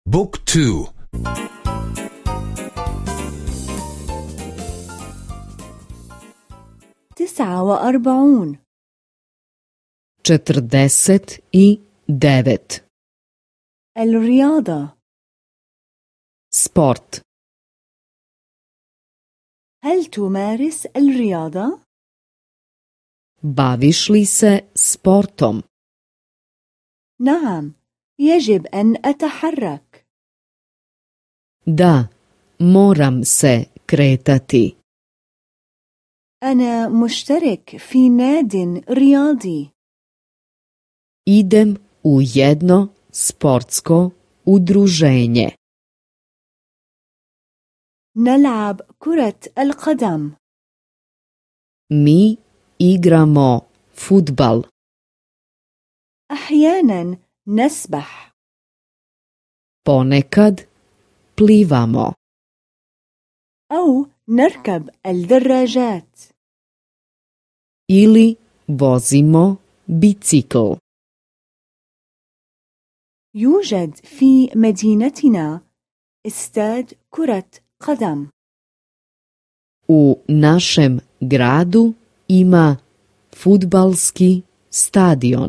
بوك تو. 49. 49. الرياضة. سبورت. هل تمارس الرياضة؟ Baviš li se sportom? نعم، يجب أن أتحرك. Da, moram se kretati. أنا مشترك في ناد رياضي. Idem u jedno sportsko udruženje. نلعب كرة القدم. Mi igramo fudbal. أحيانا نسبح. Ponekad plivamo. أو نركب الدراجات. Ili vozimo bicikl. يوجد في مدينتنا استاد كرة قدم. U našem gradu ima fudbalski stadion.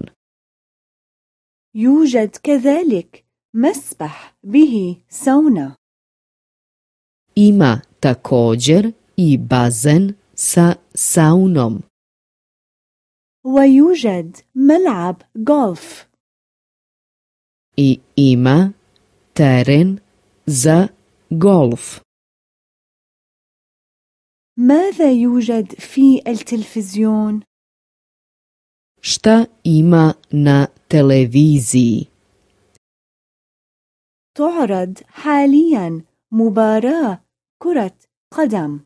يوجد كذلك مسبح به ساونا. Ima također i bazen sa saunom. ويوجد ملعب غولف. I ima teren za golf. ماذا يوجد في التلفزيون؟ Šta ima na televiziji? تعرض حاليا مباراة كرة قدم.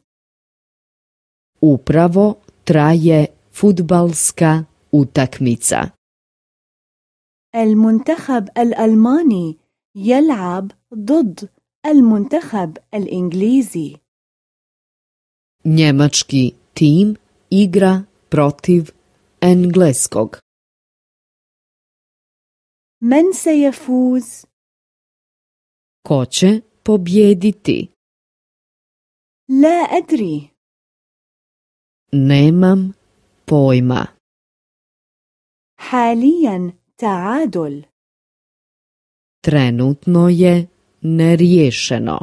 Upravo traje fudbalska utakmica. المنتخب الألماني يلعب ضد المنتخب الإنجليزي. Njemački tim igra protiv engleskog. من سيفوز؟ Ko će pobjediti? لا أدري. Nemam pojma. حاليا تعادل. Trenutno je neriješeno.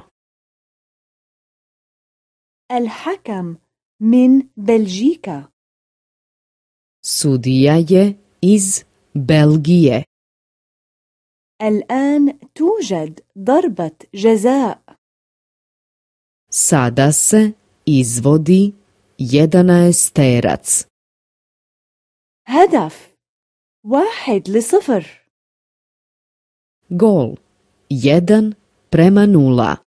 الحكم من بلجيكا. Sudija je iz Belgije. الآن توجد ضربة جزاء. Sada se izvodi 11-terac. هدف 1-0. Gol 1:0.